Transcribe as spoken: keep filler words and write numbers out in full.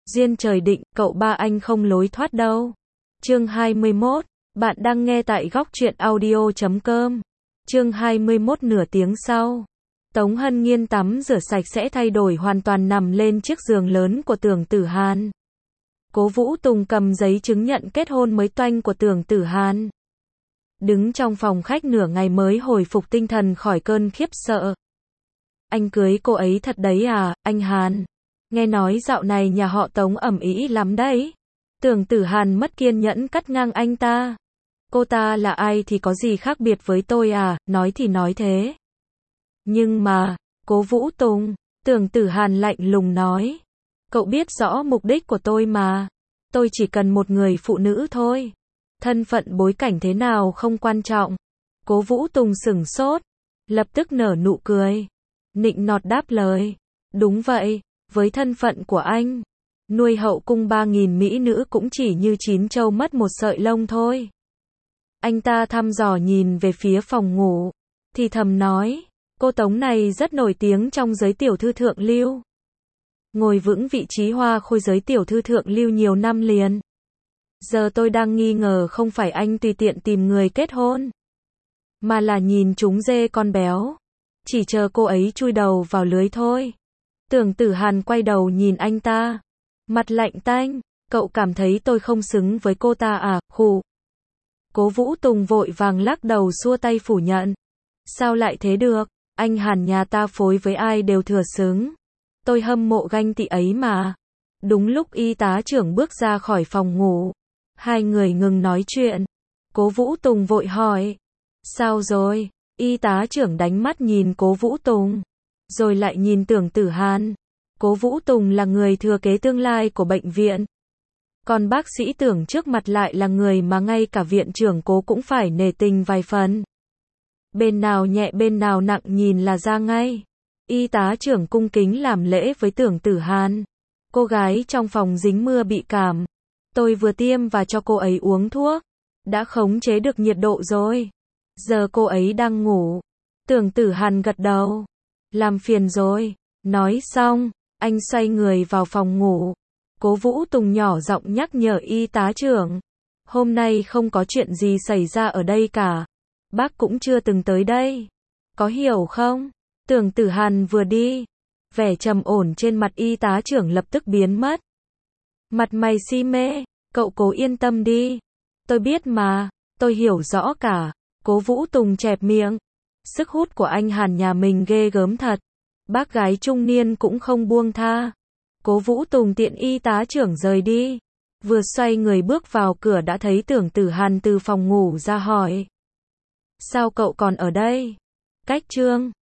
Duyên trời định, cậu ba anh không lối thoát đâu. Chương hai mươi mốt, bạn đang nghe tại góc truyện audio chấm com. Chương hai mươi mốt nửa tiếng sau. Tống Hân Nhiên tắm rửa sạch sẽ thay đổi hoàn toàn nằm lên chiếc giường lớn của Tưởng Tử Hàn. Cố Vũ Tùng cầm giấy chứng nhận kết hôn mới toanh của Tưởng Tử Hàn. Đứng trong phòng khách nửa ngày mới hồi phục tinh thần khỏi cơn khiếp sợ. Anh cưới cô ấy thật đấy à, anh Hàn? Nghe nói dạo này nhà họ Tống ầm ĩ lắm đấy. Tưởng Tử Hàn mất kiên nhẫn cắt ngang anh ta. Cô ta là ai thì có gì khác biệt với tôi à, nói thì nói thế. Nhưng mà, Cố Vũ Tùng, Tưởng Tử Hàn lạnh lùng nói. Cậu biết rõ mục đích của tôi mà. Tôi chỉ cần một người phụ nữ thôi. Thân phận bối cảnh thế nào không quan trọng. Cố Vũ Tùng sửng sốt, lập tức nở nụ cười. Nịnh nọt đáp lời. Đúng vậy, với thân phận của anh, nuôi hậu cung ba nghìn mỹ nữ cũng chỉ như chín trâu mất một sợi lông thôi. Anh ta thăm dò nhìn về phía phòng ngủ, thì thầm nói, cô Tống này rất nổi tiếng trong giới tiểu thư thượng lưu. Ngồi vững vị trí hoa khôi giới tiểu thư thượng lưu nhiều năm liền. Giờ tôi đang nghi ngờ không phải anh tùy tiện tìm người kết hôn, mà là nhìn chúng dê con béo. Chỉ chờ cô ấy chui đầu vào lưới thôi. Tưởng Tử Hàn quay đầu nhìn anh ta. Mặt lạnh tanh, cậu cảm thấy tôi không xứng với cô ta à, khụ. Cố Vũ Tùng vội vàng lắc đầu xua tay phủ nhận. Sao lại thế được, anh Hàn nhà ta phối với ai đều thừa xứng. Tôi hâm mộ ganh tị ấy mà. Đúng lúc y tá trưởng bước ra khỏi phòng ngủ. Hai người ngừng nói chuyện. Cố Vũ Tùng vội hỏi. Sao rồi? Y tá trưởng đánh mắt nhìn Cố Vũ Tùng, rồi lại nhìn Tưởng Tử Hàn. Cố Vũ Tùng là người thừa kế tương lai của bệnh viện. Còn bác sĩ Tưởng trước mặt lại là người mà ngay cả viện trưởng Cố cũng phải nể tình vài phần. Bên nào nhẹ bên nào nặng nhìn là ra ngay. Y tá trưởng cung kính làm lễ với Tưởng Tử Hàn. Cô gái trong phòng dính mưa bị cảm. Tôi vừa tiêm và cho cô ấy uống thuốc. Đã khống chế được nhiệt độ rồi. Giờ cô ấy đang ngủ. Tưởng Tử Hàn gật đầu. Làm phiền rồi. Nói xong, anh xoay người vào phòng ngủ. Cố Vũ Tùng nhỏ giọng nhắc nhở y tá trưởng. Hôm nay không có chuyện gì xảy ra ở đây cả. Bác cũng chưa từng tới đây. Có hiểu không? Tưởng Tử Hàn vừa đi, vẻ trầm ổn trên mặt y tá trưởng lập tức biến mất. Mặt mày si mê, cậu Cố yên tâm đi. Tôi biết mà, tôi hiểu rõ cả. Cố Vũ Tùng chẹp miệng. Sức hút của anh Hàn nhà mình ghê gớm thật. Bác gái trung niên cũng không buông tha. Cố Vũ Tùng tiện y tá trưởng rời đi. Vừa xoay người bước vào cửa đã thấy Tưởng Tử Hàn từ phòng ngủ ra hỏi. Sao cậu còn ở đây? Cách Trương.